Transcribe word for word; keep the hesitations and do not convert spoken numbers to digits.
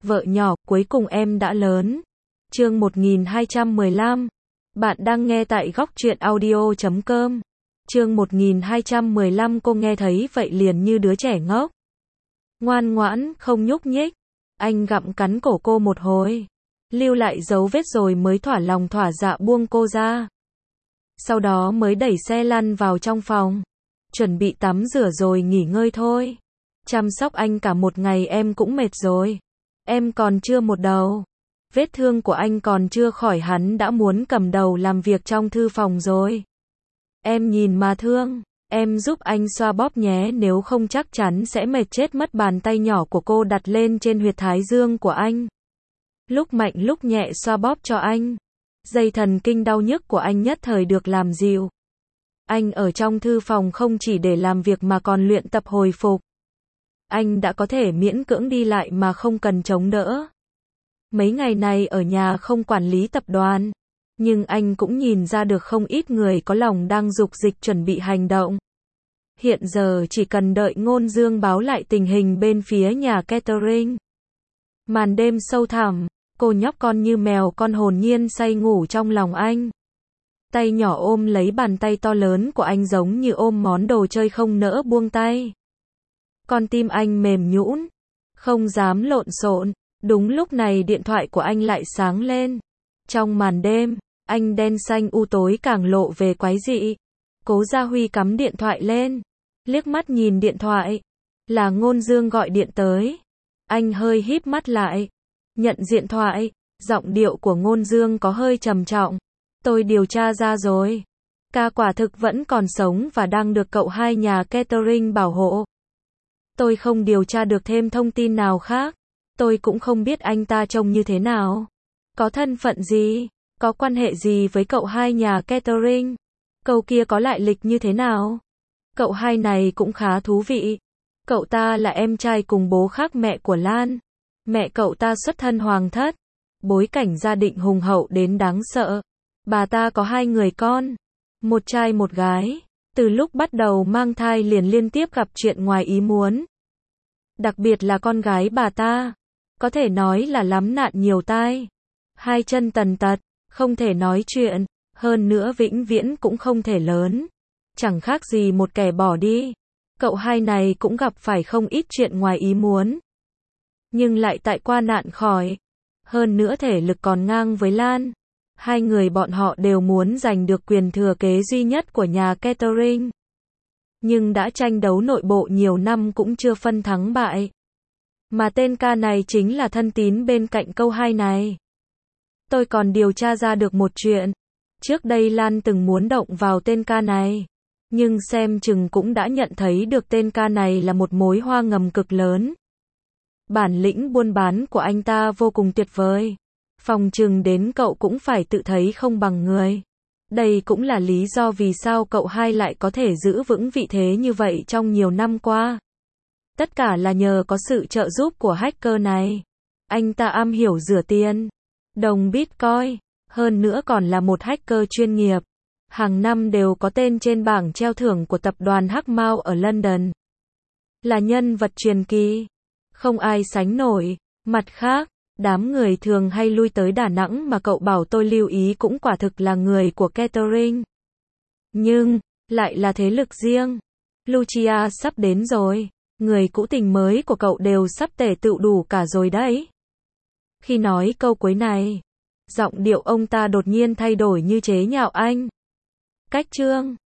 Vợ nhỏ, cuối cùng em đã lớn. Chương một nghìn hai trăm mười lăm. Bạn đang nghe tại góc truyện audio chấm com. Chương một nghìn hai trăm mười lăm. Cô nghe thấy vậy liền như đứa trẻ ngốc. Ngoan ngoãn, không nhúc nhích. Anh gặm cắn cổ cô một hồi, lưu lại dấu vết rồi mới thỏa lòng thỏa dạ buông cô ra. Sau đó mới đẩy xe lăn vào trong phòng. Chuẩn bị tắm rửa rồi nghỉ ngơi thôi. Chăm sóc anh cả một ngày em cũng mệt rồi. Em còn chưa một đầu. Vết thương của anh còn chưa khỏi hắn đã muốn cầm đầu làm việc trong thư phòng rồi. Em nhìn mà thương. Em giúp anh xoa bóp nhé, nếu không chắc chắn sẽ mệt chết mất. Bàn tay nhỏ của cô đặt lên trên huyệt thái dương của anh. Lúc mạnh lúc nhẹ xoa bóp cho anh. Dây thần kinh đau nhức của anh nhất thời được làm dịu. Anh ở trong thư phòng không chỉ để làm việc mà còn luyện tập hồi phục. Anh đã có thể miễn cưỡng đi lại mà không cần chống đỡ. Mấy ngày này ở nhà không quản lý tập đoàn, nhưng anh cũng nhìn ra được không ít người có lòng đang dục dịch chuẩn bị hành động. Hiện giờ chỉ cần đợi Ngôn Dương báo lại tình hình bên phía nhà catering. Màn đêm sâu thẳm, cô nhóc con như mèo con hồn nhiên say ngủ trong lòng anh. Tay nhỏ ôm lấy bàn tay to lớn của anh giống như ôm món đồ chơi không nỡ buông tay. Con tim anh mềm nhũn, không dám lộn xộn. Đúng lúc này điện thoại của anh lại sáng lên. Trong màn đêm, anh đen xanh u tối càng lộ về quái dị. Cố Gia Huy cắm điện thoại lên, liếc mắt nhìn điện thoại. Là Ngôn Dương gọi điện tới. Anh hơi híp mắt lại, nhận điện thoại. Giọng điệu của Ngôn Dương có hơi trầm trọng. Tôi điều tra ra rồi. Ca quả thực vẫn còn sống và đang được cậu hai nhà catering bảo hộ. Tôi không điều tra được thêm thông tin nào khác. Tôi cũng không biết anh ta trông như thế nào, có thân phận gì, có quan hệ gì với cậu hai nhà catering. Cậu kia có lại lịch như thế nào. Cậu hai này cũng khá thú vị. Cậu ta là em trai cùng bố khác mẹ của Lan. Mẹ cậu ta xuất thân hoàng thất, bối cảnh gia đình hùng hậu đến đáng sợ. Bà ta có hai người con, một trai một gái. Từ lúc bắt đầu mang thai liền liên tiếp gặp chuyện ngoài ý muốn. Đặc biệt là con gái bà ta, có thể nói là lắm nạn nhiều tai. Hai chân tần tật, không thể nói chuyện, hơn nữa vĩnh viễn cũng không thể lớn. Chẳng khác gì một kẻ bỏ đi. Cậu hai này cũng gặp phải không ít chuyện ngoài ý muốn, nhưng lại tại qua nạn khỏi. Hơn nữa thể lực còn ngang với Lan. Hai người bọn họ đều muốn giành được quyền thừa kế duy nhất của nhà catering. Nhưng đã tranh đấu nội bộ nhiều năm cũng chưa phân thắng bại. Mà tên ca này chính là thân tín bên cạnh câu hai này. Tôi còn điều tra ra được một chuyện. Trước đây Lan từng muốn động vào tên ca này, nhưng xem chừng cũng đã nhận thấy được tên ca này là một mối hoa ngầm cực lớn. Bản lĩnh buôn bán của anh ta vô cùng tuyệt vời. Phòng chừng đến cậu cũng phải tự thấy không bằng người. Đây cũng là lý do vì sao cậu hai lại có thể giữ vững vị thế như vậy trong nhiều năm qua. Tất cả là nhờ có sự trợ giúp của hacker này. Anh ta am hiểu rửa tiền, đồng Bitcoin, hơn nữa còn là một hacker chuyên nghiệp. Hàng năm đều có tên trên bảng treo thưởng của tập đoàn Hắc Mao ở London. Là nhân vật truyền kỳ, không ai sánh nổi. Mặt khác, đám người thường hay lui tới Đà Nẵng mà cậu bảo tôi lưu ý cũng quả thực là người của catering. Nhưng, lại là thế lực riêng. Lucia sắp đến rồi. Người cũ tình mới của cậu đều sắp tề tựu đủ cả rồi đấy. Khi nói câu cuối này, giọng điệu ông ta đột nhiên thay đổi như chế nhạo anh. Cách chương